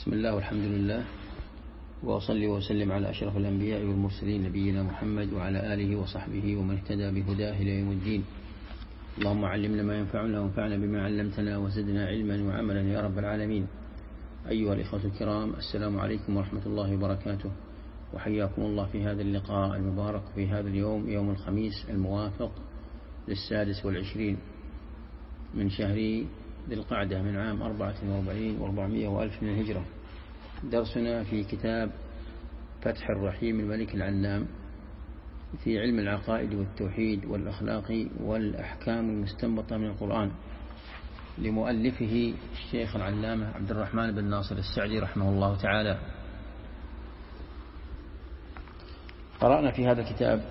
بسم الله والحمد لله، وأصلي وسلم على أشرف الأنبياء والمرسلين نبينا محمد وعلى آله وصحبه ومن اهتدى بهداه إلى يوم الدين. اللهم علمنا ما ينفعنا وانفعنا بما علمتنا وزدنا علما وعملا يا رب العالمين. أيها الإخوة الكرام، السلام عليكم ورحمة الله وبركاته، وحياكم الله في هذا اللقاء المبارك في هذا اليوم، يوم الخميس الموافق 26 من شهر ذي القعدة من عام 44 و400 وألف من الهجرة. درسنا في كتاب فتح الرحيم الملك العلام في علم العقائد والتوحيد والأخلاق والأحكام المستنبطة من القرآن، لمؤلفه الشيخ العلامة عبد الرحمن بن ناصر السعدي رحمه الله تعالى. قرأنا في هذا الكتاب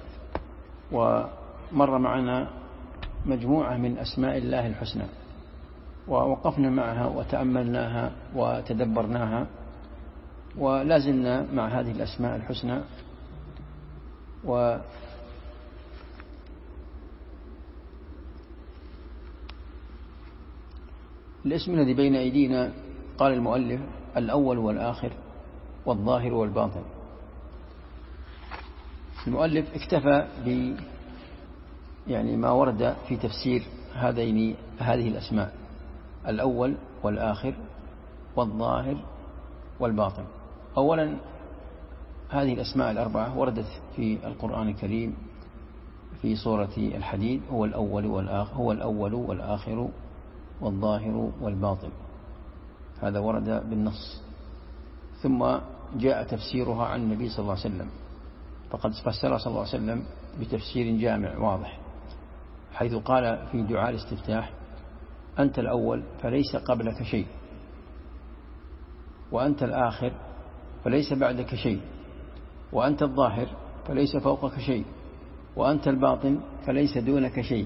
ومر معنا مجموعة من أسماء الله الحسنى، ووقفنا معها وتأملناها وتدبرناها، ولازلنا مع هذه الأسماء الحسنى. الاسم الذي بين أيدينا قال المؤلف الأول والآخر والظاهر والباطن. المؤلف اكتفى ما ورد في تفسير هذه الأسماء، الأول والآخر والظاهر والباطن. أولا، هذه الأسماء الأربعة وردت في القرآن الكريم في سورة الحديد، هو الأول والآخر والظاهر والباطن، هذا ورد بالنص. ثم جاء تفسيرها عن النبي صلى الله عليه وسلم، فقد فسر صلى الله عليه وسلم بتفسير جامع واضح، حيث قال في دعاء الاستفتاح: أنت الأول فليس قبلك شيء، وأنت الآخر فليس بعدك شيء، وأنت الظاهر فليس فوقك شيء، وأنت الباطن فليس دونك شيء.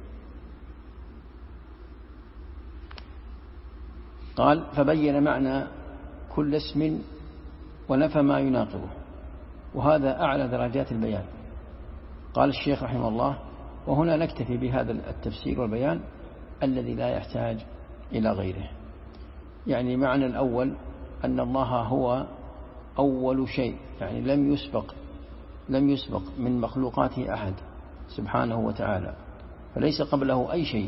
قال: فبين معنى كل اسم ونفى ما يناقضه، وهذا أعلى درجات البيان. قال الشيخ رحمه الله: وهنا نكتفي بهذا التفسير والبيان الذي لا يحتاج إلى غيره. يعني معنى الأول أن الله هو أول شيء، يعني لم يسبق من مخلوقاته أحد سبحانه وتعالى، فليس قبله أي شيء.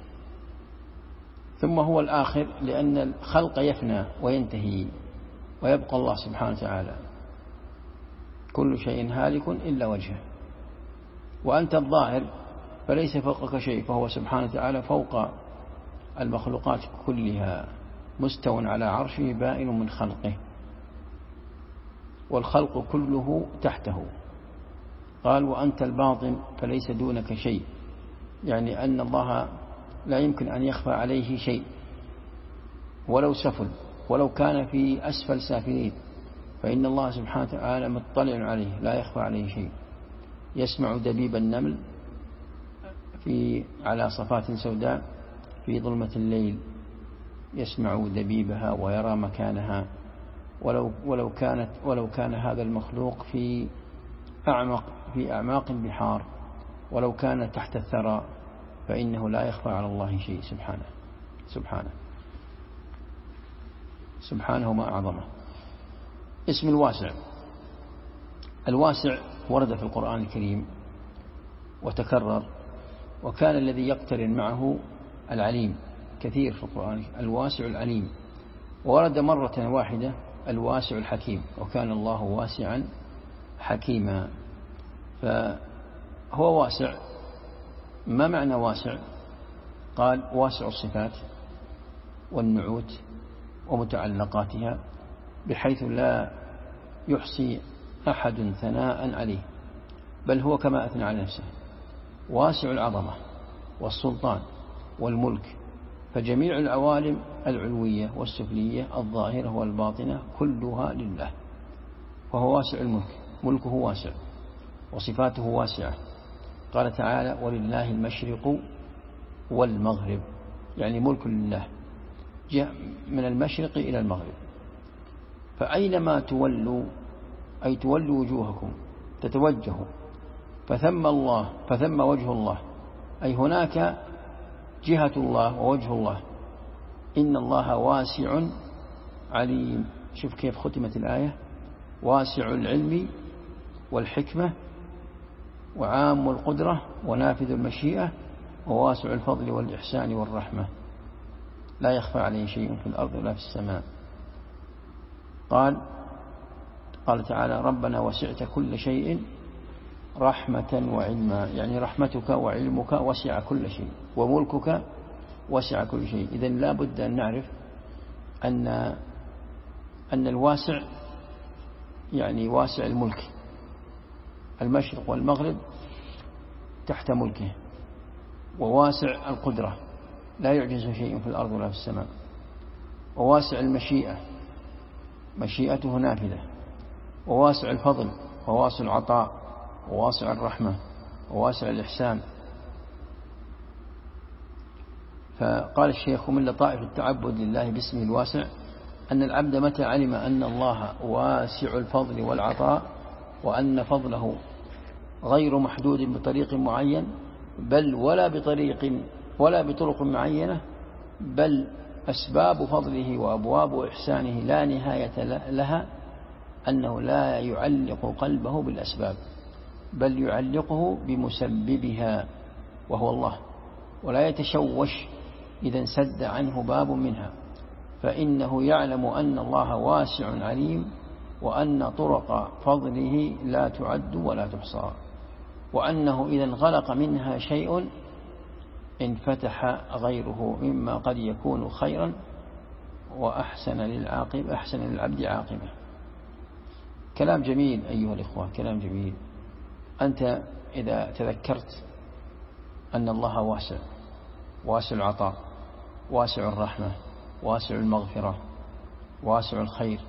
ثم هو الآخر، لأن الخلق يفنى وينتهي ويبقى الله سبحانه وتعالى، كل شيء هالك إلا وجهه. وأنت الظاهر فليس فوقك شيء، فهو سبحانه وتعالى فوق المخلوقات كلها، مستو على عرشه بائن من خلقه، والخلق كله تحته. قال: وأنت الباطن فليس دونك شيء، يعني أن الله لا يمكن أن يخفى عليه شيء ولو سفل، ولو كان في أسفل سافلين، فإن الله سبحانه وتعالى مطلع عليه لا يخفى عليه شيء. يسمع دبيب النمل على صفات سوداء في ظلمة الليل، يسمع دبيبها ويرى مكانها، ولو كان هذا المخلوق في أعماق البحار، ولو كان تحت الثرى، فإنه لا يخفى على الله شيء سبحانه ما أعظمه. اسم الواسع ورد في القرآن الكريم وتكرر، وكان الذي يقترن معه العليم كثير في القرآن، الواسع العليم. ورد مرة واحدة الواسع الحكيم، وكان الله واسعا حكيما. فهو واسع. ما معنى واسع؟ قال: واسع الصفات والنعوت ومتعلقاتها، بحيث لا يحصي أحد ثناء عليه، بل هو كما أثنى على نفسه. واسع العظمة والسلطان والملك، فجميع العوالم العلوية والسفلية الظاهرة والباطنة كلها لله، فهو واسع الملك، ملكه واسع وصفاته واسعة. قال تعالى: ولله المشرق والمغرب، يعني ملك لله جاء من المشرق إلى المغرب، فأينما تولوا أي تولوا وجوهكم تتوجهوا فثم وجه الله، أي هناك جهة الله ووجه الله. إن الله واسع عليم. شوف كيف ختمت الآية: واسع العلم والحكمة وعام القدرة ونافذ المشيئة وواسع الفضل والإحسان والرحمة، لا يخفى عليه شيء في الأرض ولا في السماء. قال تعالى: ربنا وسعت كل شيء رحمة وعلما، يعني رحمتك وعلمك وسع كل شيء، وملكك وسع كل شيء. إذن لا بد أن نعرف أن الواسع يعني واسع الملك، المشرق والمغرب تحت ملكه، وواسع القدرة لا يعجز شيء في الأرض ولا في السماء، وواسع المشيئة مشيئته نافذة، وواسع الفضل وواسع العطاء وواسع الرحمة وواسع الإحسان. فقال الشيخ: من لطائف التعبد لله باسمه الواسع أن العبد متى علم أن الله واسع الفضل والعطاء، وأن فضله غير محدود بطريق معين بل ولا بطرق معينة، بل أسباب فضله وأبواب إحسانه لا نهاية لها، أنه لا يعلق قلبه بالأسباب بل يعلقه بمسببها وهو الله، ولا يتشوش إذا انسد عنه باب منها، فإنه يعلم أن الله واسع عليم، وأن طرق فضله لا تعد ولا تحصى، وأنه إذا انغلق منها شيء انفتح غيره مما قد يكون خيرا وأحسن للعبد عاقبة. كلام جميل أيها الإخوة، كلام جميل. أنت إذا تذكرت أن الله واسع العطاء، واسع الرحمة، واسع المغفرة، واسع الخير،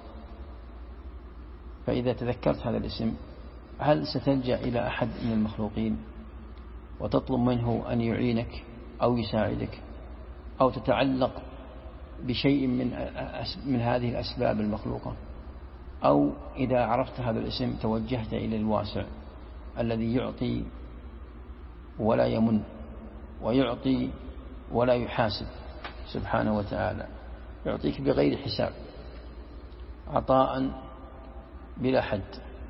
فإذا تذكرت هذا الاسم هل ستلجأ إلى أحد من المخلوقين وتطلب منه أن يعينك أو يساعدك، أو تتعلق بشيء من هذه الأسباب المخلوقة؟ أو إذا عرفت هذا الاسم توجهت إلى الواسع الذي يعطي ولا يمن، ويعطي ولا يحاسب سبحانه وتعالى، يعطيك بغير حساب، عطاء بلا حد.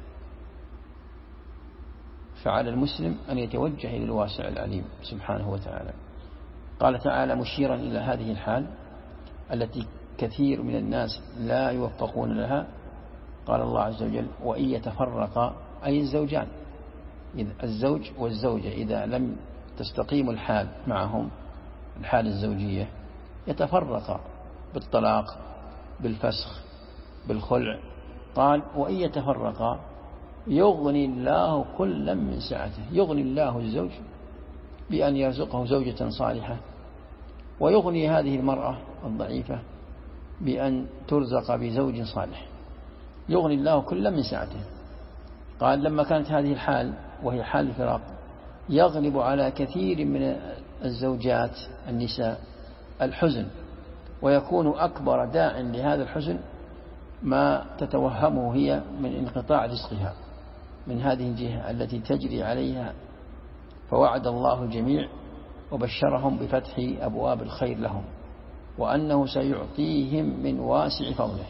فعلى المسلم أن يتوجه إلى الواسع العليم سبحانه وتعالى. قال تعالى مشيرا إلى هذه الحال التي كثير من الناس لا يوفقون لها، قال الله عز وجل: وإن يتفرقا، أي الزوجان، الزوج والزوجة إذا لم تستقيم الحال معهم، الحال الزوجية، يتفرقا بالطلاق، بالفسخ، بالخلع. قال: وإن يتفرقا يغني الله كلا من سعته، يغني الله الزوج بأن يرزقه زوجة صالحة، ويغني هذه المرأة الضعيفة بأن ترزق بزوج صالح، يغني الله كلا من سعته. قال: لما كانت هذه الحال وهي حال الفراق يغلب على كثير من الزوجات النساء الحزن، ويكون أكبر داع لهذا الحزن ما تتوهمه هي من انقطاع رزقها من هذه الجهة التي تجري عليها. فوعد الله الجميع وبشرهم بفتح أبواب الخير لهم، وأنه سيعطيهم من واسع فضله.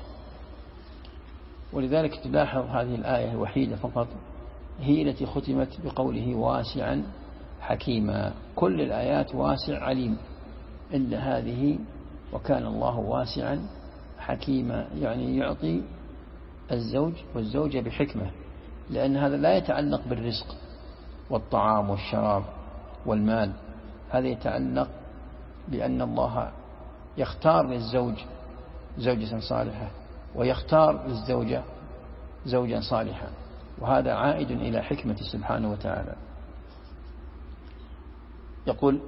ولذلك تلاحظ هذه الآية الوحيدة فقط هي التي ختمت بقوله واسعا حكيما. كل الآيات واسع عليم إلا هذه وكان الله واسعا حكيما، يعني يعطي الزوج والزوجة بحكمة، لأن هذا لا يتعلق بالرزق والطعام والشراب والمال، هذا يتعلق بأن الله يختار للزوج زوجة صالحة ويختار للزوجة زوجا صالحا، وهذا عائد إلى حكمة سبحانه وتعالى. يقول: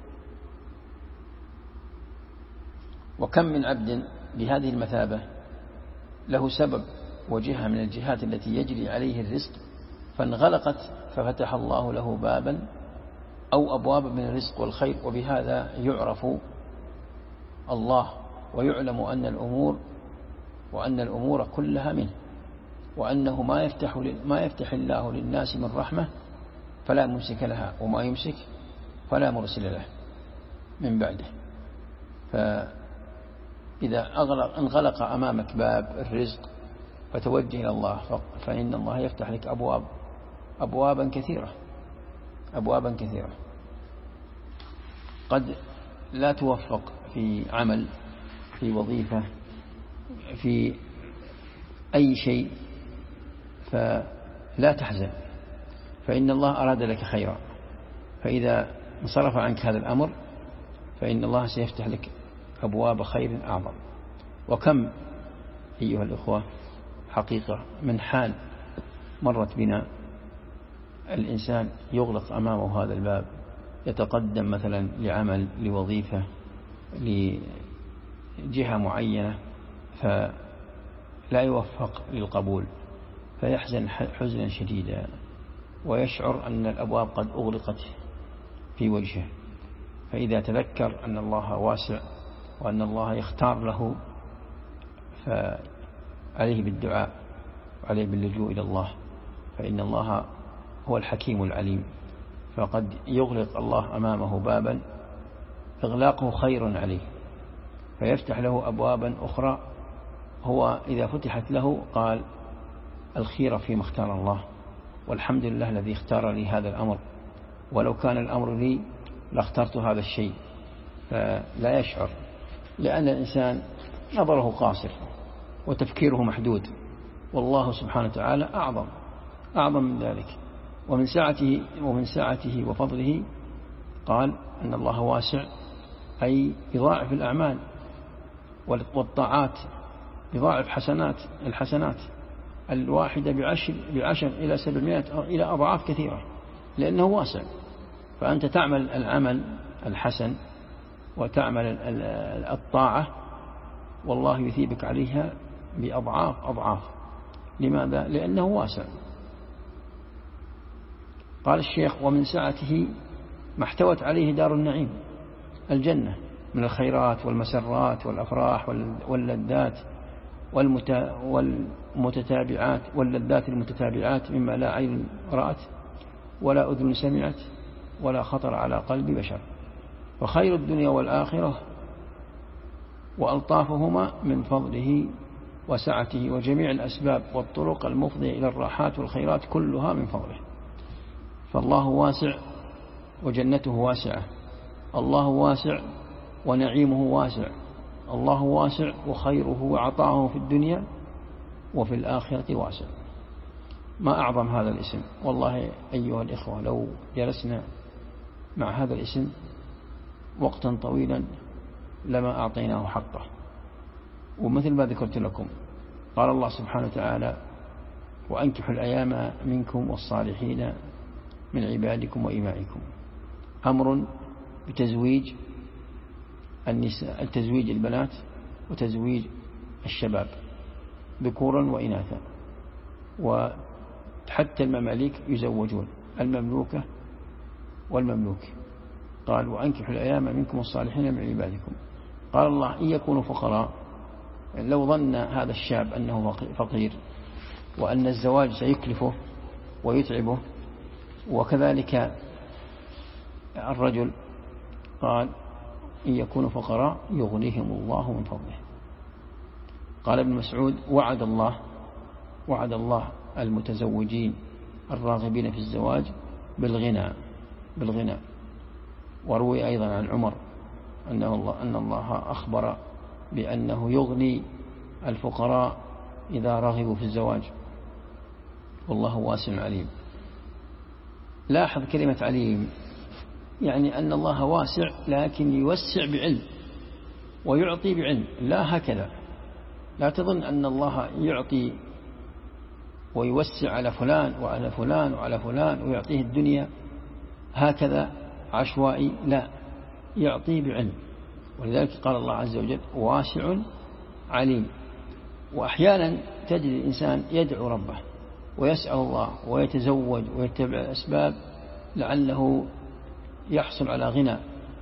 وكم من عبد بهذه المثابة له سبب وجهة من الجهات التي يجري عليه الرزق فانغلقت ففتح الله له بابا أو أبوابا من الرزق والخير، وبهذا يعرف الله ويعلم أن الأمور كلها منه، وأنه ما يفتح الله للناس من رحمة فلا ممسك لها، وما يمسك فلا مرسل له من بعده. إذا انغلق أمامك باب الرزق فتوجه إلى الله، فإن الله يفتح لك أبوابا كثيرة. قد لا توفق في عمل، في وظيفة، في أي شيء، فلا تحزن، فإن الله أراد لك خيرا. فإذا انصرف عنك هذا الأمر فإن الله سيفتح لك أبواب خير أعظم. وكم أيها الأخوة حقيقة من حال مرت بنا، الإنسان يغلق أمامه هذا الباب، يتقدم مثلا لعمل، لوظيفة، لجهة معينة، فلا يوفق للقبول، فيحزن حزنا شديدا، ويشعر أن الأبواب قد أغلقت في وجهه. فإذا تذكر أن الله واسع وأن الله يختار له، فعليه بالدعاء وعليه باللجوء إلى الله، فإن الله هو الحكيم العليم. فقد يغلق الله أمامه بابا إغلاقه خير عليه، فيفتح له أبوابا أخرى، هو إذا فتحت له قال الخير فيما اختار الله، والحمد لله الذي اختار لي هذا الأمر، ولو كان الأمر لي لاخترت هذا الشيء. فلا يشعر، لأن الإنسان نظره قاصر وتفكيره محدود، والله سبحانه وتعالى أعظم من ذلك. ومن سعته وفضله قال أن الله واسع، أي يضاعف الأعمال والطاعات، يضاعف الحسنات الواحدة بعشر إلى 700 إلى أضعاف كثيرة، لأنه واسع. فأنت تعمل العمل الحسن وتعمل الطاعة، والله يثيبك عليها بأضعاف. لماذا؟ لأنه واسع. قال الشيخ: ومن سعته ما احتوت عليه دار النعيم، الجنة، من الخيرات والمسرات والأفراح واللذات واللذات المتتابعات مما لا عين رأت ولا أذن سمعت ولا خطر على قلب بشر. وخير الدنيا والآخرة وألطافهما من فضله وسعته، وجميع الأسباب والطرق المفضية إلى الراحات والخيرات كلها من فضله. فالله واسع وجنته واسعة، الله واسع ونعيمه واسع، الله واسع وخيره وعطاؤه في الدنيا وفي الآخرة واسع. ما أعظم هذا الاسم، والله أيها الإخوة لو جلسنا مع هذا الاسم وقتا طويلا لما أعطيناه حقه. ومثل ما ذكرت لكم، قال الله سبحانه وتعالى: وأنكحوا الأيام منكم والصالحين من عبادكم وإمائكم. أمر بتزويج النساء، تزويج البنات وتزويج الشباب ذكورا وإناثا، وحتى المماليك يزوجون، المملوكة والمملوك. قال: وأنكحوا الأيام منكم والصالحين من عبادكم. قال الله: إن يكونوا فقراء، لو ظن هذا الشاب أنه فقير وأن الزواج سيكلفه ويتعبه، وكذلك الرجل، قال: إن يكونوا فقراء يغنيهم الله من فضله. قال ابن مسعود: وعد الله المتزوجين الراغبين في الزواج بالغنى. وروي أيضا عن عمر أن الله أخبر بأنه يغني الفقراء إذا رغبوا في الزواج، والله واسع عليم. لاحظ كلمة عليم، يعني أن الله واسع لكن يوسع بعلم ويعطي بعلم، لا هكذا. لا تظن أن الله يعطي ويوسع على فلان وعلى فلان وعلى فلان ويعطيه الدنيا هكذا عشوائي، لا، يعطي بعلم. ولذلك قال الله عز وجل: واسع عليم. وأحيانا تجد الإنسان يدعو ربه ويسأل الله ويتزوج ويتبع الأسباب لعله يحصل على غنى،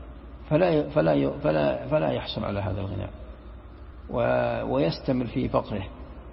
فلا يحصل على هذا الغنى ويستمر في فقره.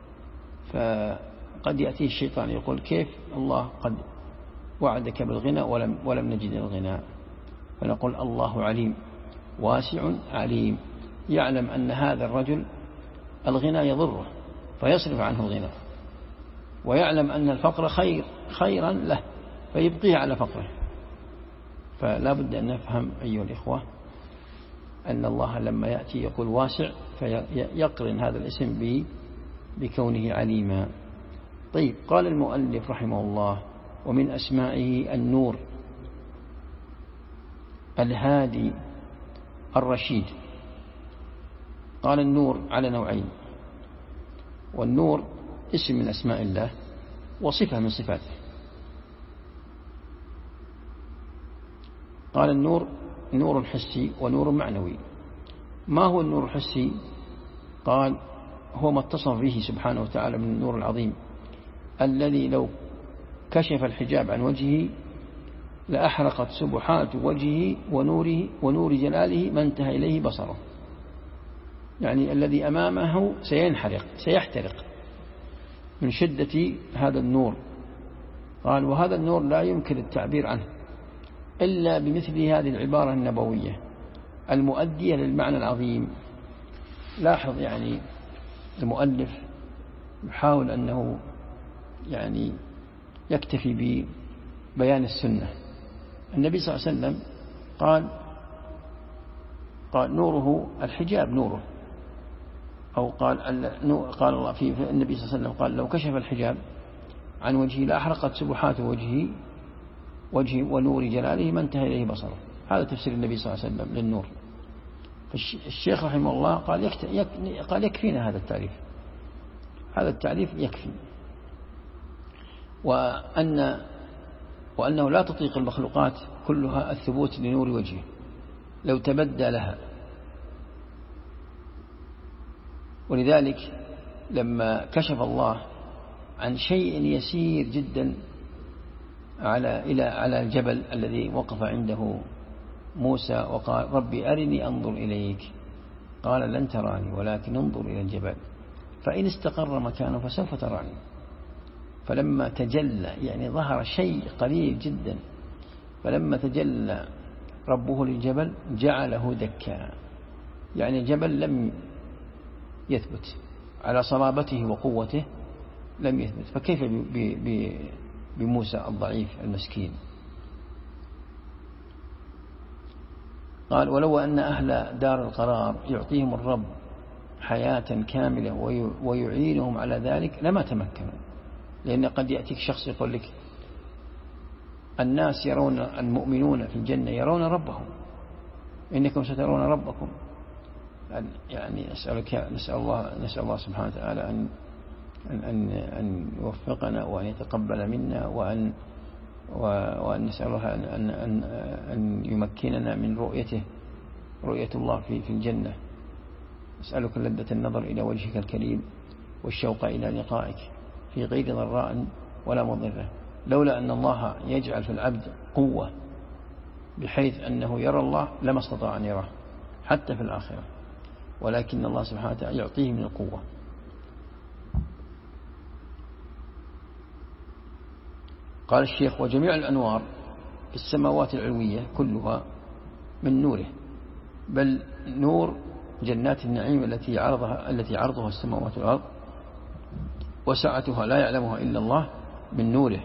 فقد يأتيه الشيطان يقول: كيف الله قد وعدك بالغنى ولم نجد الغنى؟ فنقول: الله عليم، واسع عليم، يعلم أن هذا الرجل الغنى يضره فيصرف عنه الغنى، ويعلم أن الفقر خيرا له فيبقيه على فقره. فلا بد أن نفهم أيها الإخوة أن الله لما يأتي يقول واسع فيقرن هذا الاسم بكونه عليما. طيب، قال المؤلف رحمه الله: ومن أسمائه النور الهادي الرشيد. قال النور على نوعين، والنور اسم من أسماء الله وصفة من صفاته. قال النور نور حسي ونور معنوي. ما هو النور الحسي؟ قال هو ما اتصف به سبحانه وتعالى من النور العظيم الذي لو كشف الحجاب عن وجهه لأحرقت سبحات وجهه ونور جلاله ما انتهى إليه بصره، يعني الذي أمامه سيحترق من شدة هذا النور. قال وهذا النور لا يمكن التعبير عنه إلا بمثل هذه العبارة النبوية المؤدية للمعنى العظيم. لاحظ يعني المؤلف يحاول أنه يعني يكتفي ببيان السنة. النبي صلى الله عليه وسلم قال نوره الحجاب نوره، أو قال الله في النبي صلى الله عليه وسلم قال لو كشف الحجاب عن وجهه لأحرقت سبحات وجهه ونور جلاله ما انتهى إليه بصره. هذا تفسير النبي صلى الله عليه وسلم للنور. فالشيخ رحمه الله قال يكفينا هذا التعريف، هذا التعريف يكفي، وأنه لا تطيق المخلوقات كلها الثبوت لنور وجهه لو تبدى لها. ولذلك لما كشف الله عن شيء يسير جدا على الجبل الذي وقف عنده موسى وقال ربي أرني أنظر إليك، قال لن تراني ولكن انظر إلى الجبل فإن استقر مكانه فسوف تراني. فلما تجلى يعني ظهر شيء قليل جدا، فلما تجلى ربه للجبل جعله دكا، يعني الجبل لم يثبت على صلابته وقوته، لم يثبت. فكيف بموسى الضعيف المسكين؟ قال ولو أن أهل دار القرار يعطيهم الرب حياة كاملة ويعينهم على ذلك لما تمكنوا. لأن قد يأتيك شخص يقول لك الناس يرون المؤمنون في الجنة يرون ربهم، إنكم سترون ربكم. يعني نسأل الله سبحانه وتعالى أن يوفقنا وأن يتقبل منا وأن نسأل الله أن يمكننا من رؤية الله في الجنة. أسألك لذة النظر إلى وجهك الكريم والشوق إلى لقائك في غير ضراء ولا مضرة. لولا أن الله يجعل في العبد قوة بحيث أنه يرى الله لما استطاع أن يراه حتى في الآخرة، ولكن الله سبحانه وتعالى يعطيه من القوة. قال الشيخ وجميع الأنوار في السماوات العلوية كلها من نوره، بل نور جنات النعيم التي عرضها السماوات والأرض وسعتها لا يعلمها إلا الله من نوره.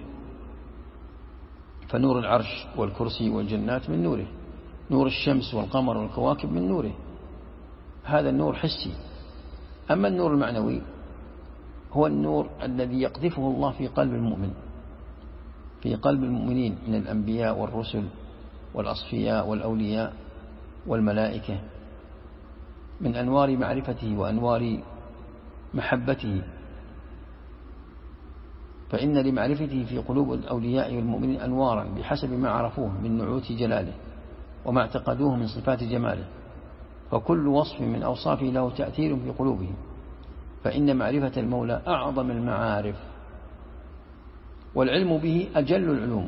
فنور العرش والكرسي والجنات من نوره، نور الشمس والقمر والكواكب من نوره. هذا النور حسي. أما النور المعنوي هو النور الذي يقذفه الله في قلب المؤمن، في قلب المؤمنين من الأنبياء والرسل والأصفياء والأولياء والملائكة، من أنوار معرفته وأنوار محبته. فإن لمعرفته في قلوب الأولياء والمؤمنين أنوارا بحسب ما عرفوه من نعوت جلاله وما اعتقدوه من صفات جماله، فكل وصف من أوصافه له تأثير في قلوبهم. فإن معرفة المولى أعظم المعارف، والعلم به أجل العلوم.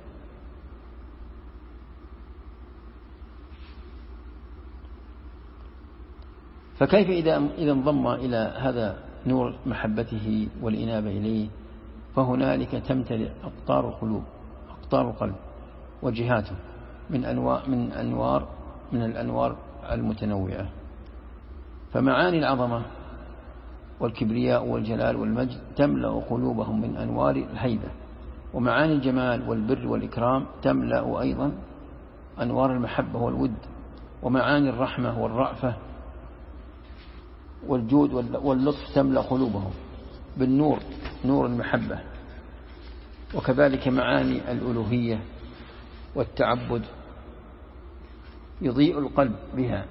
فكيف إذا انضم إلى هذا نور محبته والإنابة إليه، فهنالك تمتلئ أقطار القلب وجهاته من الأنوار المتنوعة. فمعاني العظمة والكبرياء والجلال والمجد تملأ قلوبهم من أنوار الهيبة، ومعاني الجمال والبر والإكرام تملأ أيضا أنوار المحبة والود، ومعاني الرحمة والرأفة والجود واللطف تملأ قلوبهم بالنور، نور المحبة. وكذلك معاني الألوهية والتعبد يضيء القلب بها.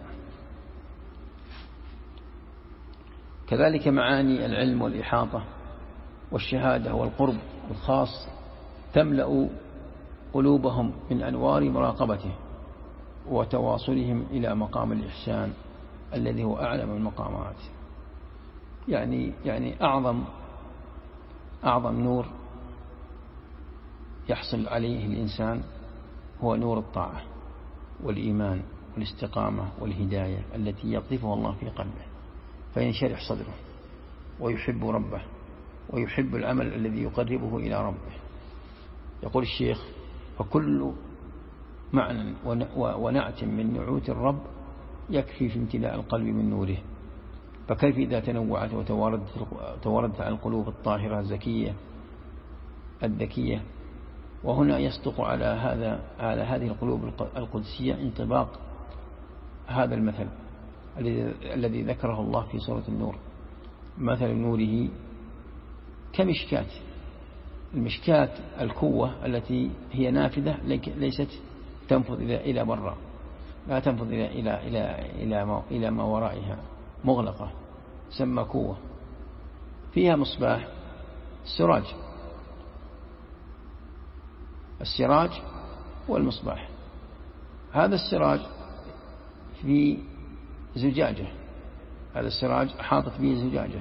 كذلك معاني العلم والإحاطة والشهادة والقرب الخاص تملأ قلوبهم من أنوار مراقبته وتواصلهم إلى مقام الإحسان الذي هو أعلم المقامات. يعني أعظم نور يحصل عليه الإنسان هو نور الطاعة والإيمان والاستقامة والهداية التي يقذفها الله في قلبه، فينشرح صدره ويحب ربه ويحب العمل الذي يقربه إلى ربه. يقول الشيخ: فكل معنى ونعت من نعوت الرب يكفي في امتلاء القلب من نوره، فكيف إذا تنوعت وتوردت على القلوب الطاهرة الزكية الذكية. وهنا يصدق على هذه القلوب القدسية انطباق هذا المثل الذي ذكره الله في سورة النور: مثل نوره كمشكاة. المشكاة الكوة التي هي نافذة ليست تنفذ إلى برا، لا تنفذ إلى ما ورائها، مغلقة، سمى كوة، فيها مصباح السراج والمصباح. هذا السراج في زجاجة، هذا السراج حاطت به زجاجة،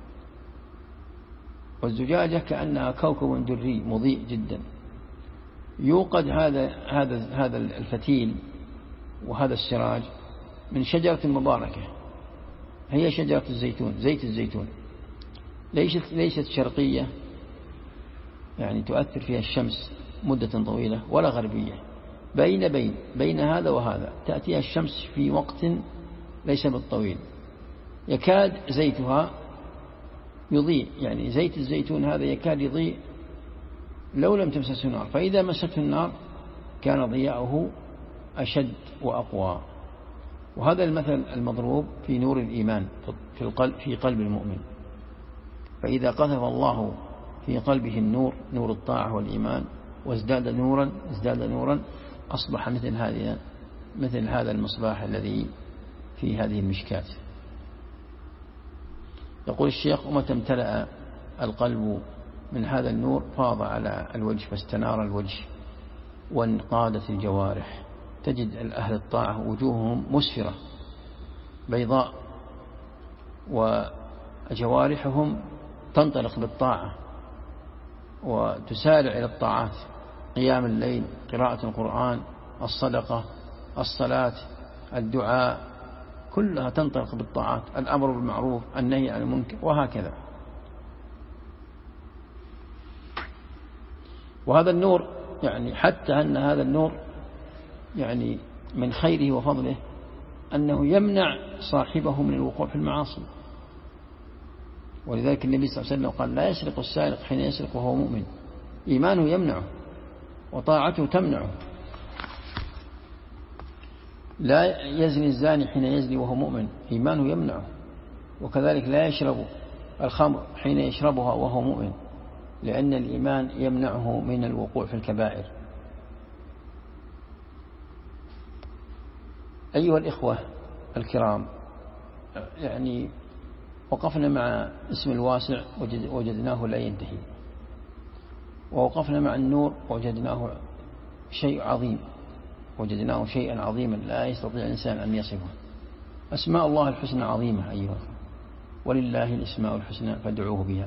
والزجاجة كأنها كوكب دري مضيء جدا. يوقد هذا الفتيل وهذا السراج من شجرة مباركة، هي شجرة الزيتون، زيت الزيتون، ليست شرقية يعني تؤثر فيها الشمس مدة طويلة، ولا غربية، بين هذا وهذا تأتيها الشمس في وقت ليس بالطويل، يكاد زيتها يضيء. يعني زيت الزيتون هذا يكاد يضيء لو لم تمسسه النار، فإذا مسته النار كان ضياؤه أشد وأقوى. وهذا المثل المضروب في نور الإيمان في قلب المؤمن، فإذا قذف الله في قلبه النور، نور الطاعة والإيمان، وازداد نورا أصبح مثل هذا المصباح الذي في هذه المشكاة. يقول الشيخ: ومتى امتلأ القلب من هذا النور فاض على الوجه، فاستنار الوجه وانقادت الجوارح. تجد أهل الطاعة وجوههم مسفرة بيضاء، وجوارحهم تنطلق بالطاعة وتسارع إلى الطاعات: قيام الليل، قراءة القرآن، الصدقة، الصلاة، الدعاء، كلها تنطلق بالطاعات، الأمر بالمعروف، النهي عن المنكر، وهكذا. وهذا النور يعني حتى أن هذا النور يعني من خيره وفضله أنه يمنع صاحبه من الوقوع في المعاصي. ولذلك النبي صلى الله عليه وسلم قال: لا يسرق السارق حين يسرق وهو مؤمن. إيمانه يمنعه وطاعته تمنعه. لا يزني الزاني حين يزني وهو مؤمن، إيمانه يمنعه. وكذلك لا يشرب الخمر حين يشربها وهو مؤمن، لأن الإيمان يمنعه من الوقوع في الكبائر. أيها الإخوة الكرام، يعني وقفنا مع اسم الواسع وجدناه لا ينتهي، ووقفنا مع النور وجدناه شيء عظيم، وجدناه شيئا عظيما لا يستطيع الإنسان أن يصفه. أسماء الله الحسنى عظيمة أيها، ولله الأسماء الحسنى فادعوه بها.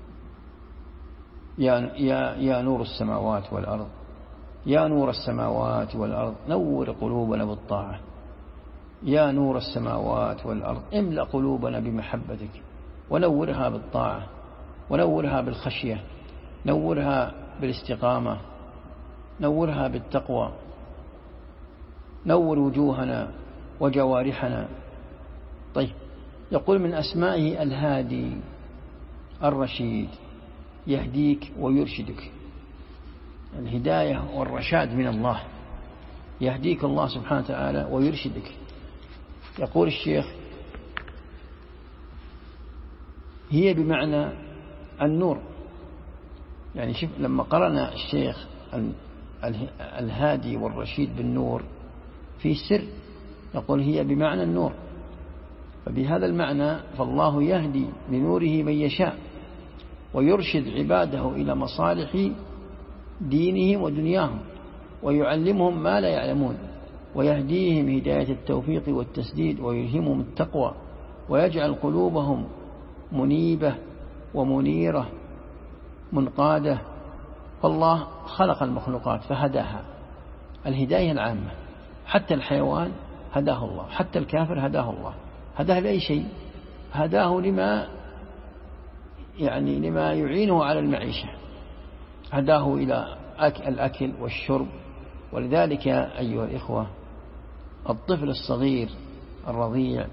يا نور السماوات والأرض، يا نور السماوات والأرض نور قلوبنا بالطاعة. يا نور السماوات والأرض املأ قلوبنا بمحبتك، ونورها بالطاعة، ونورها بالخشية، نورها بالاستقامة، نورها بالتقوى، نور وجوهنا وجوارحنا. طيب، يقول من أسمائه الهادي الرشيد، يهديك ويرشدك. الهداية والرشاد من الله، يهديك الله سبحانه وتعالى ويرشدك. يقول الشيخ هي بمعنى النور. يعني شوف لما قرن الشيخ الهادي والرشيد بالنور في سر، يقول هي بمعنى النور. فبهذا المعنى فالله يهدي بنوره من يشاء ويرشد عباده إلى مصالح دينهم ودنياهم، ويعلمهم ما لا يعلمون، ويهديهم هداية التوفيق والتسديد، ويلهمهم التقوى، ويجعل قلوبهم منيبة ومنيرة منقادة. فالله خلق المخلوقات فهداها، الهداية العامة. حتى الحيوان هداه الله، حتى الكافر هداه الله. هداه لأي شيء؟ هداه لما يعينه على المعيشة، هداه إلى الأكل والشرب. ولذلك أيها الإخوة الطفل الصغير الرضيع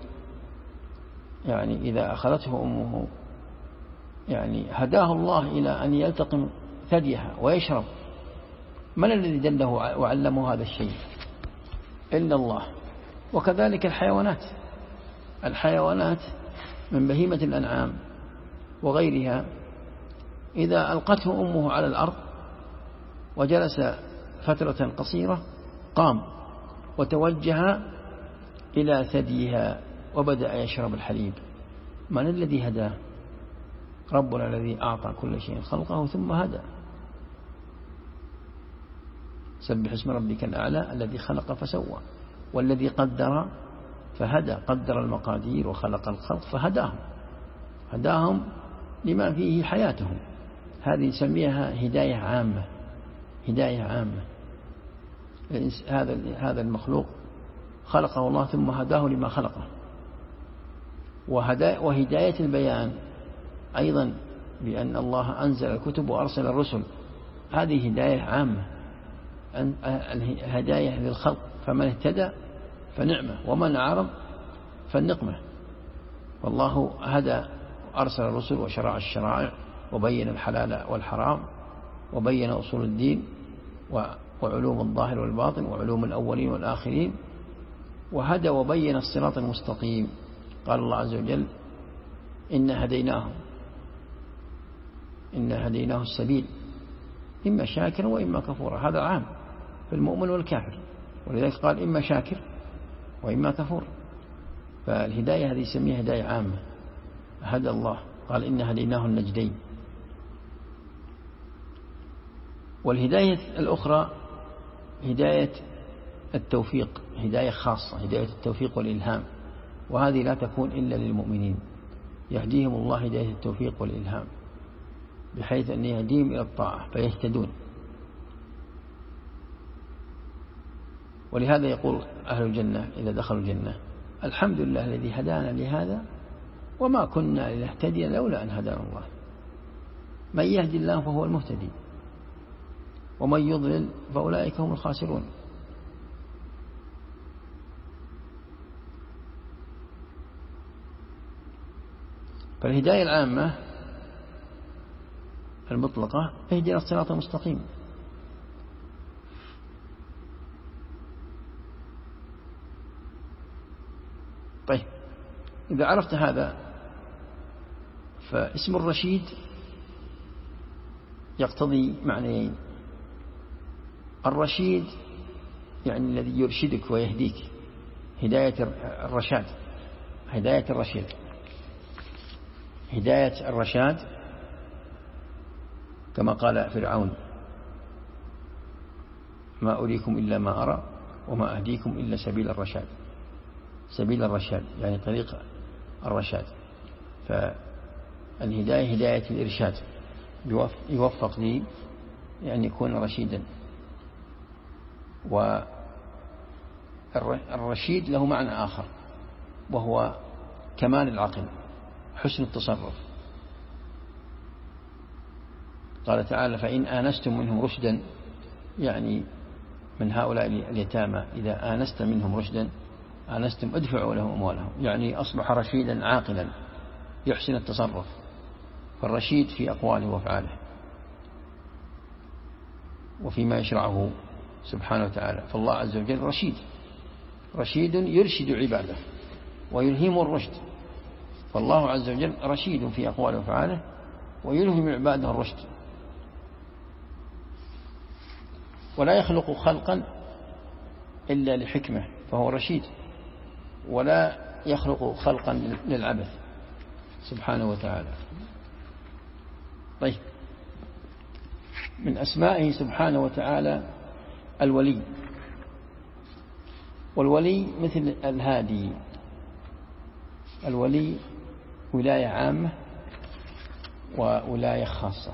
إذا أخذته أمه هداه الله إلى أن يلتقم ثديها ويشرب. من الذي دله وعلمه هذا الشيء؟ إلا الله. وكذلك الحيوانات من بهيمة الأنعام وغيرها، إذا ألقته أمه على الأرض وجلس فترة قصيرة قام وتوجه إلى ثديها وبدأ يشرب الحليب. من الذي هداه؟ ربنا الذي أعطى كل شيء خلقه ثم هدى. سبح اسم ربك الأعلى الذي خلق فسوى والذي قدر فهدى، قدر المقادير وخلق الخلق فهداهم لما فيه حياتهم. هذه نسميها هداية عامة، هداية عامة. هذا المخلوق خلقه الله ثم هداه لما خلقه. وهداية البيان أيضا بأن الله أنزل الكتب وأرسل الرسل، هذه هداية عامة، الهداية للخلق. فمن اهتدى فنعمة ومن أعرض فالنقمة. والله هدى، أرسل الرسل وشرع الشرائع وبين الحلال والحرام وبين أصول الدين وعلوم الظاهر والباطن وعلوم الأولين والآخرين، وهدى وبين الصراط المستقيم. قال الله عز وجل إنا هديناه السبيل إما شاكرا وإما كفورا. هذا عام في المؤمن والكافر، ولذلك قال إما شاكر وإما كفور. فالهداية هذه يسميها هداية عامة، هدى الله. قال إنا هديناه النجدين. والهداية الأخرى هداية التوفيق، هداية خاصة، هداية التوفيق والإلهام، وهذه لا تكون إلا للمؤمنين. يهديهم الله هداية التوفيق والإلهام بحيث أن يهديهم إلى الطاعة فيهتدون. ولهذا يقول أهل الجنة إذا دخلوا الجنة الحمد لله الذي هدانا لهذا وما كنا لنهتدي لولا أن هدانا الله. من يهدي الله فهو المهتدي ومن يضلل فأولئك هم الخاسرون. فالهداية العامة المطلقة اهدنا الصراط المستقيم. طيب إذا عرفت هذا فاسم الرشيد يقتضي معنيين. الرشيد يعني الذي يرشدك ويهديك، هداية الرشاد، هداية الرشيد، هداية الرشاد كما قال فرعون ما أريكم إلا ما أرى وما أهديكم إلا سبيل الرشاد. سبيل الرشاد يعني طريق الرشاد. فالهداية هداية الإرشاد، يوفق لي يعني يكون رشيدا. والرشيد له معنى آخر وهو كمال العقل، حسن التصرف. قال تعالى فإن آنستم منهم رشدا، يعني من هؤلاء اليتامى إذا آنست منهم رشدا آنستم ادفعوا لهم أموالهم، يعني أصبح رشيدا عاقلا يحسن التصرف. فالرشيد في أقواله وأفعاله وفيما يشرعه سبحانه وتعالى. فالله عز وجل رشيد يرشد عباده ويلهم الرشد. فالله عز وجل رشيد في أقواله وأفعاله ويلهم عباده الرشد، ولا يخلق خلقا إلا لحكمة، فهو رشيد، ولا يخلق خلقا للعبث سبحانه وتعالى. طيب، من أسمائه سبحانه وتعالى الولي، والولي مثل الهادي. الولي ولاية عامة وولاية خاصة.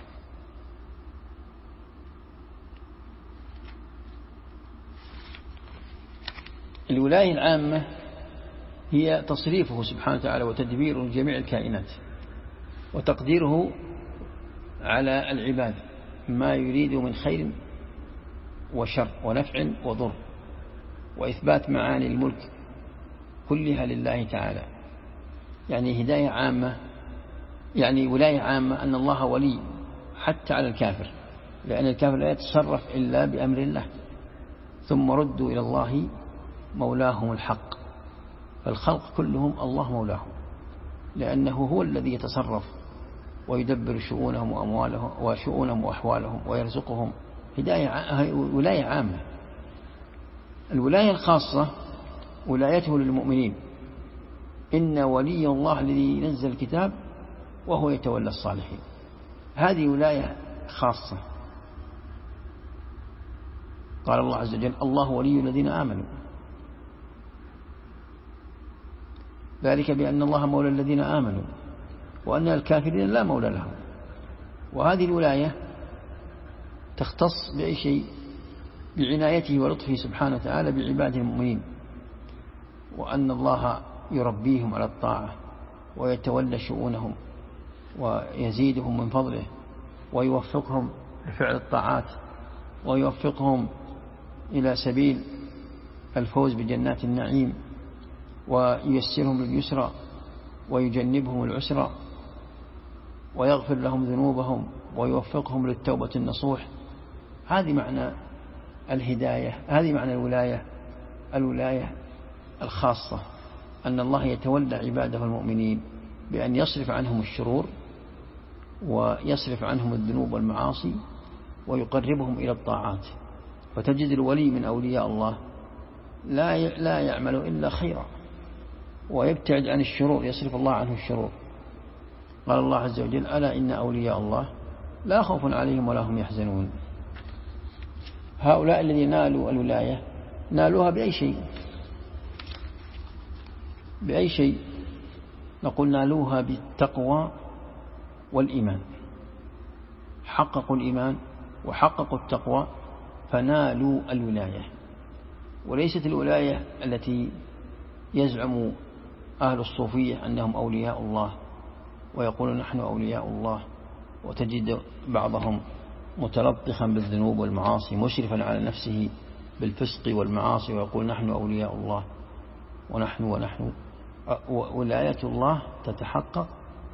الولاية العامة هي تصريفه سبحانه وتعالى وتدبيره جميع الكائنات وتقديره على العباد ما يريد من خير وشر ونفع وضر، وإثبات معاني الملك كلها لله تعالى. يعني هداية عامة، يعني ولاية عامة أن الله ولي حتى على الكافر، لأن الكافر لا يتصرف إلا بأمر الله. ثم ردوا إلى الله مولاهم الحق، فالخلق كلهم الله مولاهم، لأنه هو الذي يتصرف ويدبر شؤونهم وأموالهم وشؤونهم وأحوالهم ويرزقهم. ولاية عامة. الولاية الخاصة ولايته للمؤمنين، إن ولي الله الذي نزل الكتاب وهو يتولى الصالحين. هذه ولاية خاصة. قال الله عز وجل: الله ولي الذين آمنوا، ذلك بأن الله مولى الذين آمنوا وأن الكافرين لا مولى لهم. وهذه الولاية تختص بأي شيء؟ بعنايته ولطفه سبحانه وتعالى بعباده المؤمنين، وأن الله يربيهم على الطاعة ويتولى شؤونهم ويزيدهم من فضله ويوفقهم لفعل الطاعات ويوفقهم إلى سبيل الفوز بجنات النعيم وييسرهم لليسرى ويجنبهم العسرى ويغفر لهم ذنوبهم ويوفقهم للتوبة النصوح. هذه معنى الهداية، هذه معنى الولاية الخاصة، أن الله يتولى عباده المؤمنين بأن يصرف عنهم الشرور ويصرف عنهم الذنوب والمعاصي ويقربهم إلى الطاعات. فتجد الولي من أولياء الله لا يعمل إلا خيرا ويبتعد عن الشرور، يصرف الله عنه الشرور. قال الله عز وجل: ألا إن أولياء الله لا خوف عليهم ولا هم يحزنون. هؤلاء الذين نالوا الولاية نالوها بأي شيء؟ نقول نالوها بالتقوى والإيمان. حققوا الإيمان وحققوا التقوى فنالوا الولاية. وليست الولاية التي يزعم أهل الصوفية أنهم أولياء الله ويقولون نحن أولياء الله، وتجد بعضهم متلطخا بالذنوب والمعاصي مشرفا على نفسه بالفسق والمعاصي ويقول نحن أولياء الله ونحن. ولاية الله تتحقق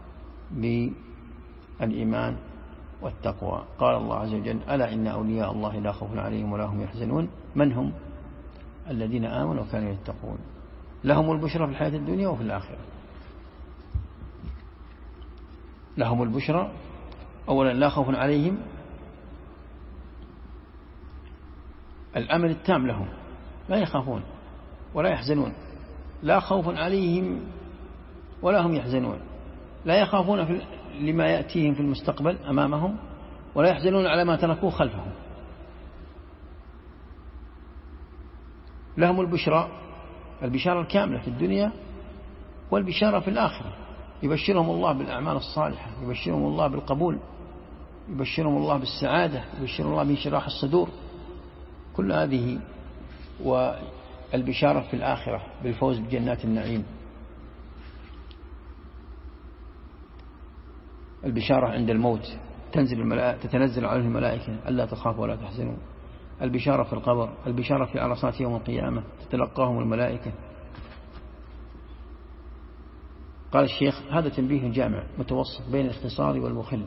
بالإيمان والتقوى. قال الله عز وجل: ألا إن أولياء الله لا خوف عليهم ولا هم يحزنون. من هم؟ الذين آمنوا وكانوا يتقون، لهم البشرى في الحياة الدنيا وفي الآخرة. لهم البشرى، أولا لا خوف عليهم، الأمن التام لهم، لا يخافون ولا يحزنون. لا خوف عليهم ولا هم يحزنون، لا يخافون لما يأتيهم في المستقبل أمامهم ولا يحزنون على ما تركوه خلفهم. لهم البشرى، البشارة الكاملة في الدنيا والبشارة في الآخرة. يبشرهم الله بالأعمال الصالحة، يبشرهم الله بالقبول، يبشرهم الله بالسعادة، يبشرهم الله بانشراح الصدور، كل هذه. والبشارة في الآخرة بالفوز بجنات النعيم. البشارة عند الموت تتنزل عليه الملائكة ألا تخافوا ولا تحزنوا. البشارة في القبر، البشارة في عرصات يوم القيامة تتلقاهم الملائكة قال الشيخ: هذا تنبيه جامع متوسط بين الاختصار والمخل.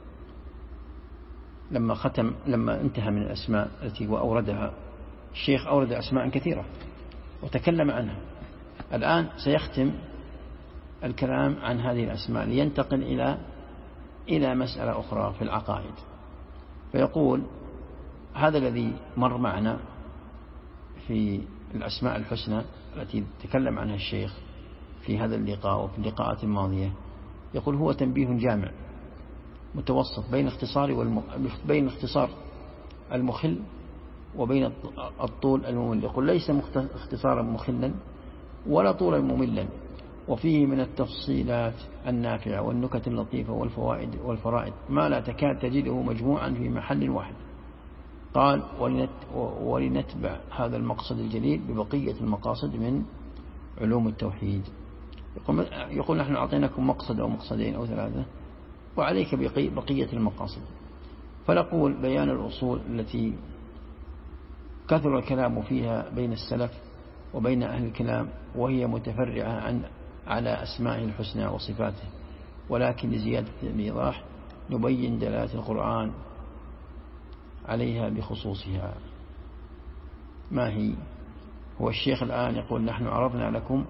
لما انتهى من الأسماء التي وأوردها الشيخ، أورد أسماء كثيرة وتكلم عنها. الآن سيختم الكلام عن هذه الأسماء لينتقل إلى مسألة أخرى في العقائد. فيقول: هذا الذي مر معنا في الأسماء الحسنى التي تكلم عنها الشيخ في هذا اللقاء وفي اللقاءات الماضية، يقول هو تنبيه جامع متوسط بين اختصار المخل وبين الطول الممل. يقول: ليس اختصارا مخلا ولا طولا مملا، وفيه من التفصيلات النافعة والنكت اللطيفة والفوائد والفرائد ما لا تكاد تجده مجموعا في محل واحد. قال: ولنتبع هذا المقصد الجليل ببقية المقاصد من علوم التوحيد. يقول: نحن أعطيناكم مقصد أو مقصدين أو ثلاثة، وعليك بقية المقاصد. فنقول: بيان الأصول التي كثر الكلام فيها بين السلف وبين أهل الكلام، وهي متفرعة على أسمائه الحسنى وصفاته، ولكن لزيادة الإيضاح نبين دلالة القرآن عليها بخصوصها. ما هي؟ هو الشيخ الآن يقول: نحن عرضنا لكم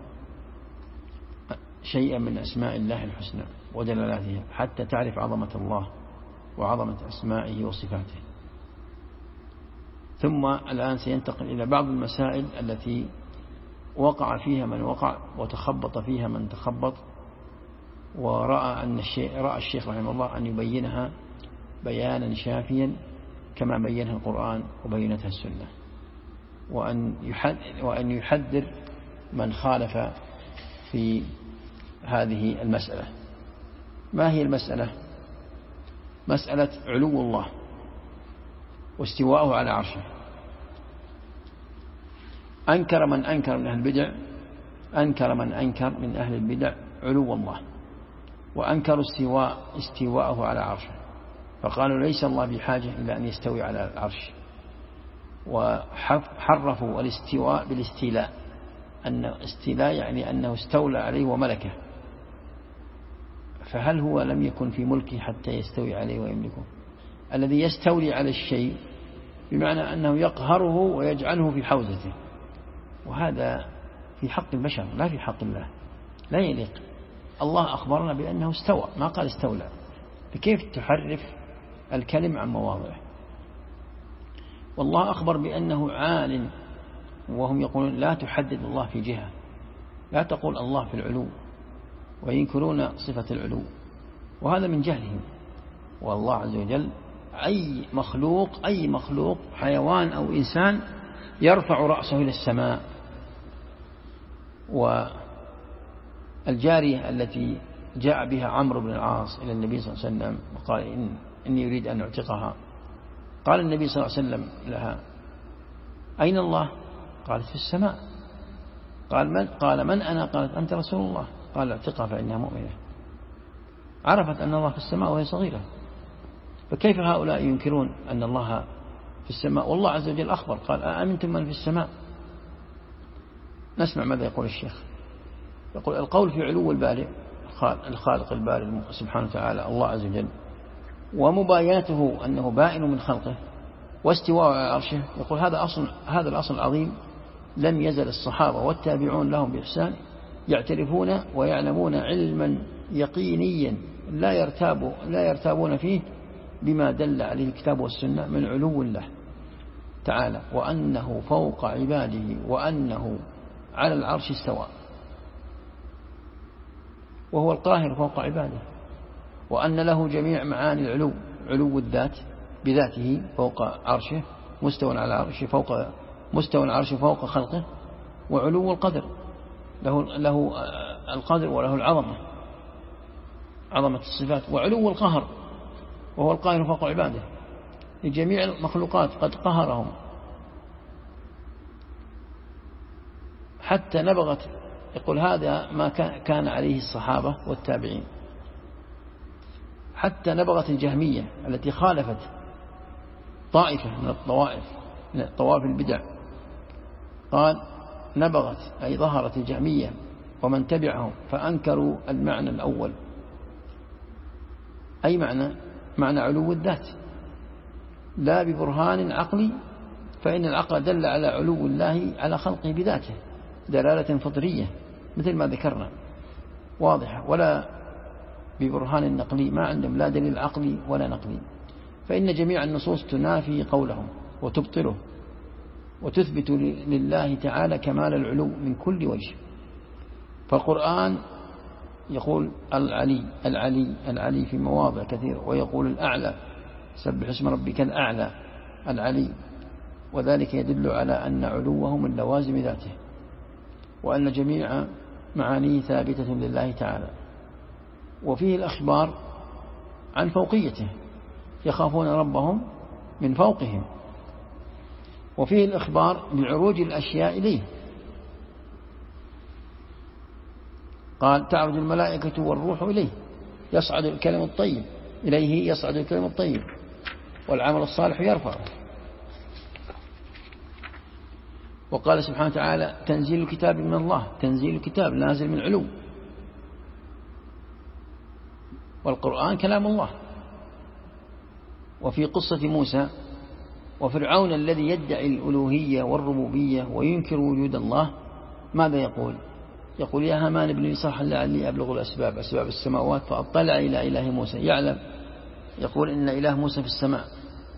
شيئا من أسماء الله الحسنى ودلالاتها حتى تعرف عظمة الله وعظمة أسمائه وصفاته. ثم الآن سينتقل إلى بعض المسائل التي وقع فيها من وقع وتخبط فيها من تخبط، ورأى الشيخ رحمه الله أن يبينها بيانا شافيا كما بينها القرآن وبينتها السنة، وأن يحذر من خالف في هذه المسألة. ما هي المسألة؟ مسألة علو الله واستواءه على عرشه. أنكر من أنكر من أهل البدع علو الله، وأنكروا استواءه على عرشه، فقالوا: ليس الله بحاجة إلى أن يستوي على العرش. وحرفوا الاستواء بالاستيلاء، أن استيلاء يعني أنه استولى عليه وملكه، فهل هو لم يكن في ملكه حتى يستوي عليه ويملكه؟ الذي يستولي على الشيء بمعنى أنه يقهره ويجعله في حوزته، وهذا في حق البشر لا في حق الله، لا يليق. الله أخبرنا بأنه استوى، ما قال استولى، فكيف تحرف الكلم عن مواضعه؟ والله أخبر بأنه عال، وهم يقولون لا تحدد الله في جهة، لا تقول الله في العلو، وينكرون صفة العلو، وهذا من جهلهم. والله عز وجل أي مخلوق حيوان أو إنسان يرفع رأسه إلى السماء. والجارية التي جاء بها عمرو بن العاص إلى النبي صلى الله عليه وسلم وقال: إني يريد أن أعتقها، قال النبي صلى الله عليه وسلم لها: أين الله؟ قالت: في السماء. قال من أنا؟ قالت: أنت رسول الله. قال: اعتقها فإنها مؤمنة. عرفت أن الله في السماء وهي صغيرة، فكيف هؤلاء ينكرون أن الله في السماء والله عز وجل أخبر قال: أأمنتم من في السماء؟ نسمع ماذا يقول الشيخ. يقول: القول في علو البارئ الخالق البارئ سبحانه وتعالى الله عز وجل، ومباينته أنه بائن من خلقه، واستواء على عرشه. يقول: هذا الأصل العظيم لم يزل الصحابة والتابعون لهم بإحسان يعترفون ويعلمون علما يقينيا لا يرتابون فيه بما دل عليه الكتاب والسنة من علو الله تعالى، وأنه فوق عباده، وأنه على العرش استوى، وهو القاهر فوق عباده، وأن له جميع معاني العلو: علو الذات بذاته فوق عرشه، مستوى على عرشه فوق خلقه، وعلو القدر، له القدر وله العظمة، عظمة الصفات، وعلو القهر، وهو القاهر فوق عباده لجميع المخلوقات، قد قهرهم حتى نبغت. يقول: هذا ما كان عليه الصحابة والتابعين، حتى نبغت الجهمية التي خالفت طائفة من طوائف البدع. قال: نبغت أي ظهرت الجهمية ومن تبعهم فأنكروا المعنى الأول. أي معنى علو الذات، لا ببرهان عقلي، فإن العقل دل على علو الله على خلقه بذاته دلالة فطرية مثل ما ذكرنا واضحة، ولا ببرهان نقلي، ما عندهم لا دليل عقلي ولا نقلي، فإن جميع النصوص تنافي قولهم وتبطله وتثبت لله تعالى كمال العلو من كل وجه. فالقرآن يقول العلي العلي العلي في مواضع كثيرة، ويقول الأعلى سبح اسم ربك الأعلى العلي، وذلك يدل على أن علوه من لوازم ذاته، وأن جميع معانيه ثابتة لله تعالى. وفيه الأخبار عن فوقيته، يخافون ربهم من فوقهم، وفيه الإخبار بعروج الأشياء إليه، قال تعرج الملائكة والروح إليه، يصعد الكلم الطيب إليه، يصعد الكلم الطيب والعمل الصالح يرفعه. وقال سبحانه وتعالى تنزيل الكتاب من الله، تنزيل الكتاب نازل من علو، والقرآن كلام الله. وفي قصة موسى وفرعون الذي يدعي الألوهية والربوبية وينكر وجود الله، ماذا يقول؟ يقول يا هامان ابن لي صرحا لعلي أبلغ الأسباب، أسباب السماوات فأطلع إلى إله موسى. يعلم، يقول إن إله موسى في السماء.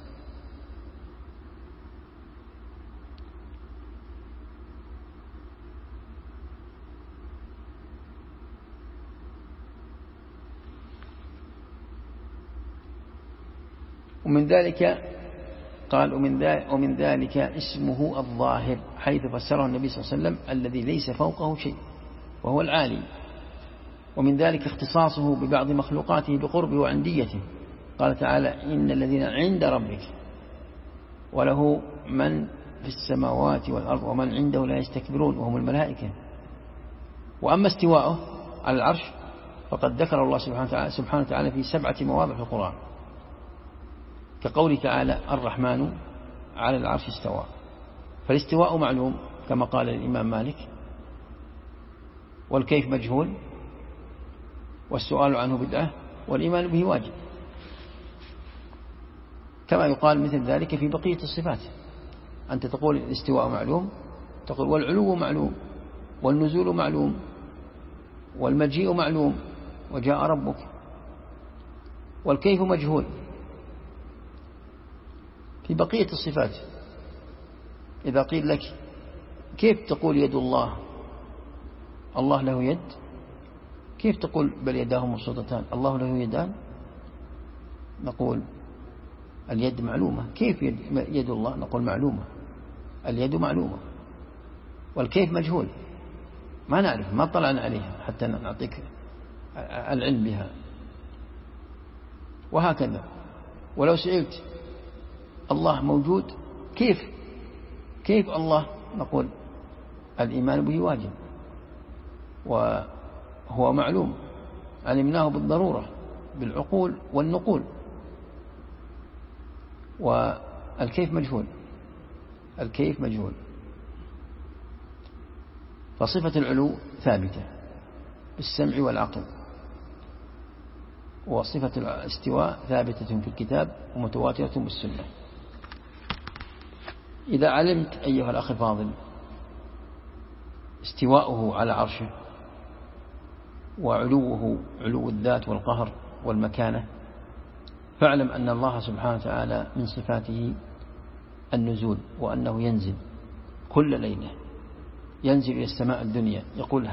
ومن ذلك قال ومن ذلك اسمه الظاهر، حيث فسره النبي صلى الله عليه وسلم الذي ليس فوقه شيء وهو العالي. ومن ذلك اختصاصه ببعض مخلوقاته بقربه وعنديته، قال تعالى إن الذين عند ربك وله من في السماوات والأرض ومن عنده لا يستكبرون وهم الملائكة. وأما استواءه على العرش فقد ذكر الله سبحانه وتعالى في 7 مواضع في القرآن، كقوله تعالى الرحمن على العرش استوى. فالاستواء معلوم كما قال الإمام مالك، والكيف مجهول، والسؤال عنه بدعة، والإيمان به واجب، كما يقال مثل ذلك في بقية الصفات. أنت تقول الاستواء معلوم، تقول والعلو معلوم، والنزول معلوم، والمجيء معلوم وجاء ربك، والكيف مجهول. في بقية الصفات إذا قيل لك كيف تقول يد الله، الله له يد، كيف تقول بل يداه مبسوطتان، الله له يدان؟ نقول اليد معلومة، كيف يد الله؟ نقول معلومة، اليد معلومة، والكيف مجهول، ما نعرف، ما طلعنا عليها حتى نعطيك العلم بها. وهكذا ولو سئلت الله موجود كيف الله؟ نقول الإيمان به واجب، وهو معلوم علمناه بالضرورة بالعقول والنقول، والكيف مجهول، الكيف مجهول. فصفة العلو ثابتة بالسمع والعقل، وصفة الاستواء ثابتة في الكتاب ومتواترة بالسنة. إذا علمت أيها الأخ الفاضل استواءه على عرشه وعلوه علو الذات والقهر والمكانة، فاعلم أن الله سبحانه وتعالى من صفاته النزول، وأنه ينزل كل ليلة، ينزل إلى السماء الدنيا، يقول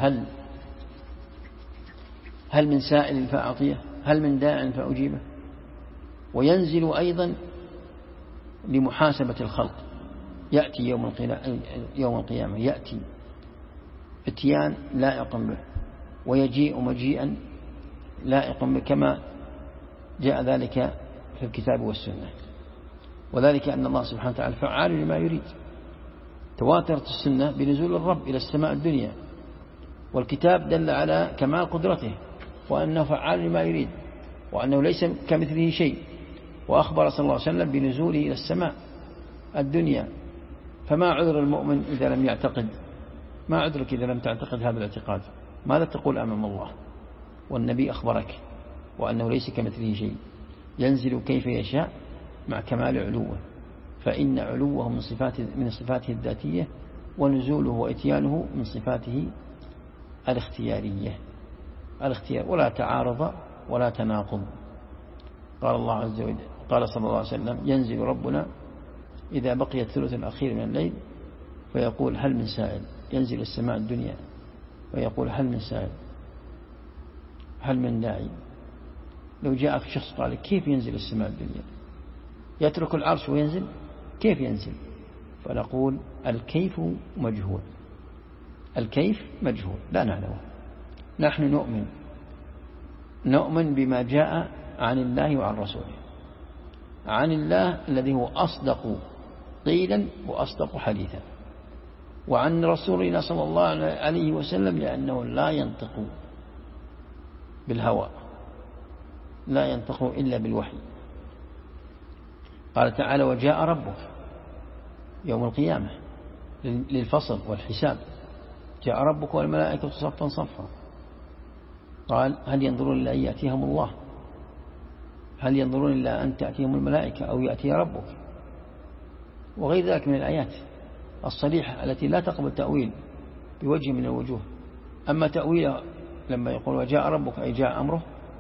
هل من سائل فأعطيه، هل من داع فأجيبه. وينزل أيضا لمحاسبة الخلق، يأتي يوم القيامة، يأتي اتيان لائق به، ويجيء مجيئا لائق به، كما جاء ذلك في الكتاب والسنة. وذلك أن الله سبحانه وتعالى فعال لما يريد. تواترت السنة بنزول الرب إلى السماء الدنيا، والكتاب دل على كمال قدرته، وأنه فعال لما يريد، وأنه ليس كمثله شيء. وأخبر صلى الله عليه وسلم بنزوله إلى السماء الدنيا. فما عذر المؤمن إذا لم يعتقد، ما عذرك إذا لم تعتقد هذا الاعتقاد؟ ماذا تقول أمام الله والنبي أخبرك وأنه ليس كمثله شيء؟ ينزل كيف يشاء مع كمال علوه، فإن علوه من صفاته الذاتية، ونزوله وإتيانه من صفاته الاختيارية، ولا تعارض ولا تناقض. قال الله عز وجل، قال صلى الله عليه وسلم: ينزل ربنا إذا بقي الثلث الأخير من الليل فيقول: هل من سائل؟ ينزل السماء الدنيا فيقول: هل من سائل؟ هل من داعي؟ لو جاءك شخص قال: كيف ينزل السماء الدنيا؟ يترك العرش وينزل؟ كيف ينزل؟ فنقول: الكيف مجهول، الكيف مجهول لا نعلمه. نحن نؤمن بما جاء عن الله وعن رسوله، عن الله الذي هو أصدق قيلا وأصدق حديثا، وعن رسولنا صلى الله عليه وسلم لأنه لا ينطق بالهوى، لا ينطق إلا بالوحي. قال تعالى: وجاء ربك يوم القيامة للفصل والحساب، جاء ربك والملائكة صفا صفا. قال: هل ينظرون إلا أن يأتيهم الله؟ هل ينظرون إلا أن تأتيهم الملائكة أو يأتي ربك؟ وغير ذلك من الآيات الصريحة التي لا تقبل تأويل بوجه من الوجوه. أما تأويله لما يقول وجاء ربك أي جاء أمره،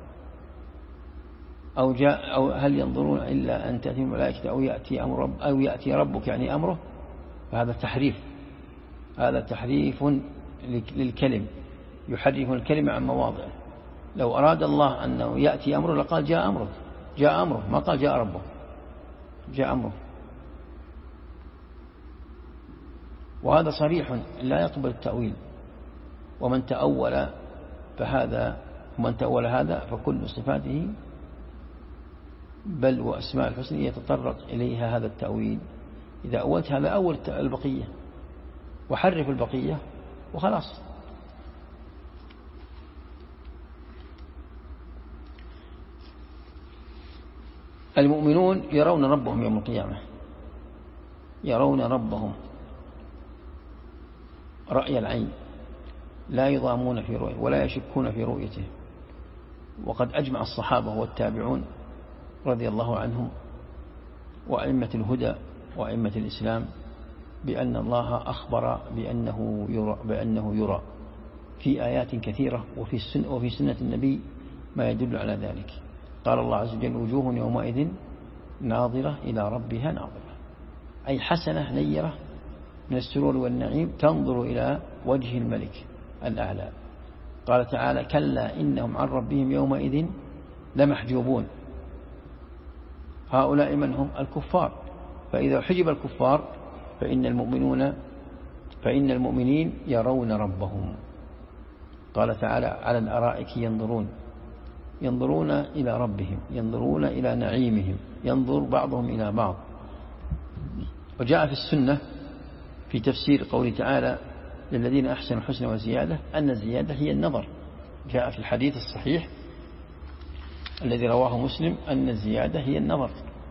أو هل ينظرون إلا أن تأتيهم الملائكة أو يأتي ربك يعني أمره، فهذا تحريف، هذا تحريف للكلم، يحرف الكلمة عن مواضعه. لو أراد الله أنه يأتي أمره لقال جاء أمره، جاء أمره، ما قال جاء ربه، جاء أمره. وهذا صريح لا يقبل التأويل. ومن تأول هذا فكل صفاته بل وأسماء الحسن يتطرق إليها هذا التأويل. إذا أولت هذا أول البقية وحرف البقية وخلاص. المؤمنون يرون ربهم يوم القيامة، يرون ربهم رأي العين، لا يضامون في رؤيته ولا يشكون في رؤيته. وقد أجمع الصحابة والتابعون رضي الله عنهم وأئمة الهدى وأئمة الإسلام بأن الله أخبر بأنه يرى في آيات كثيرة، وفي سنة النبي ما يدل على ذلك. قال الله عز وجل: وجوه يومئذ ناظرة إلى ربها ناظرة، أي حسنة نيرة من السرور والنعيم تنظر إلى وجه الملك الأعلى. قال تعالى: كلا إنهم عن ربهم يومئذ لمحجوبون. هؤلاء من هم؟ الكفار. فإذا حجب الكفار فإن المؤمنين يرون ربهم. قال تعالى: على الأرائك ينظرون إلى ربهم، ينظرون إلى نعيمهم، ينظر بعضهم إلى بعض. وجاء في السنة في تفسير قوله تعالى: للذين أحسنوا الحسنى وزيادة، أن الزيادة هي النظر. جاء في الحديث الصحيح الذي رواه مسلم أن الزيادة هي النظر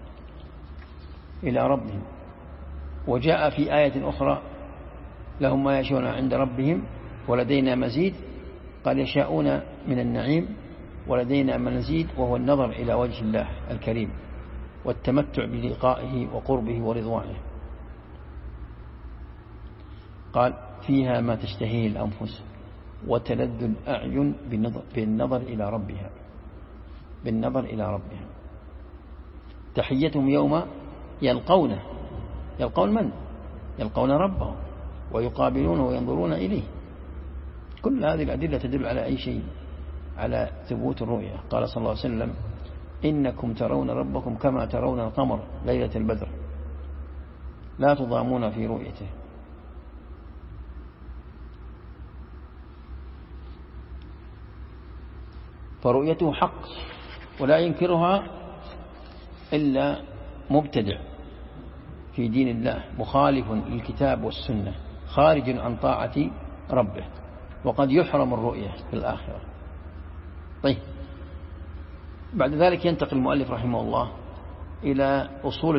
إلى ربهم. وجاء في آية أخرى: لهم ما يشاءون عند ربهم ولدينا مزيد. قال: يشاءون من النعيم ولدينا مزيد، وهو النظر إلى وجه الله الكريم والتمتع بلقائه وقربه ورضوانه. قال: فيها ما تشتهيه الأنفس وتلذ الأعين بالنظر إلى ربها. تحيتهم يوم يلقون من؟ يلقون ربهم ويقابلونه وينظرون إليه. كل هذه الأدلة تدل على أي شيء؟ على ثبوت الرؤية. قال صلى الله عليه وسلم: إنكم ترون ربكم كما ترون القمر ليلة البدر لا تضامون في رؤيته. فرؤيته حق ولا ينكرها إلا مبتدع في دين الله مخالف للكتاب والسنة خارج عن طاعة ربه، وقد يحرم الرؤية في الآخرة. طيب، بعد ذلك ينتقل المؤلف رحمه الله إلى أصول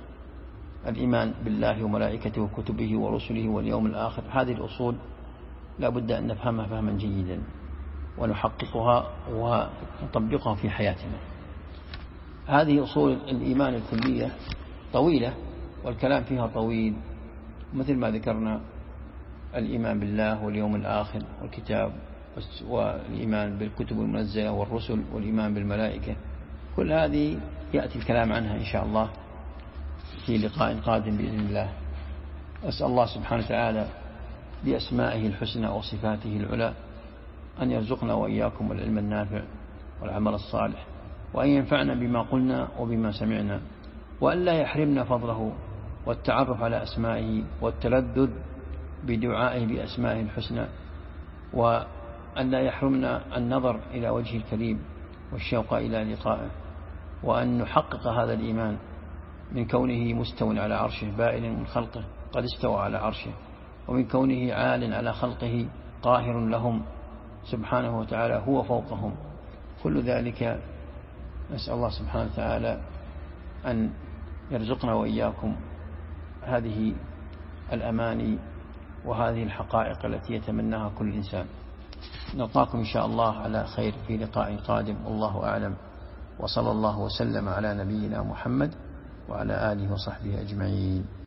الإيمان بالله وملائكته وكتبه ورسله واليوم الآخر. هذه الأصول لا بد أن نفهمها فهما جيدا ونحققها ونطبقها في حياتنا. هذه أصول الإيمان الكلية طويلة والكلام فيها طويل، مثل ما ذكرنا الإيمان بالله واليوم الآخر والكتاب والإيمان بالكتب المنزلة والرسل والإيمان بالملائكة، كل هذه يأتي الكلام عنها إن شاء الله في لقاء قادم بإذن الله. أسأل الله سبحانه وتعالى بأسمائه الحسنى وصفاته العلى أن يرزقنا وإياكم العلم النافع والعمل الصالح، وأن ينفعنا بما قلنا وبما سمعنا، وأن لا يحرمنا فضله والتعرف على أسمائه والتلذذ بدعائه بأسمائه الحسنى، وأن لا يحرمنا النظر إلى وجه الكريم والشوق إلى لقائه، وأن نحقق هذا الإيمان من كونه مستو على عرشه بائن من خلقه قد استوى على عرشه، ومن كونه عال على خلقه قاهر لهم سبحانه وتعالى هو فوقهم. كل ذلك نسأل الله سبحانه وتعالى أن يرزقنا وإياكم هذه الأماني وهذه الحقائق التي يتمناها كل إنسان. نلقاكم إن شاء الله على خير في لقاء قادم، والله أعلم، وصلى الله وسلم على نبينا محمد وعلى آله وصحبه أجمعين.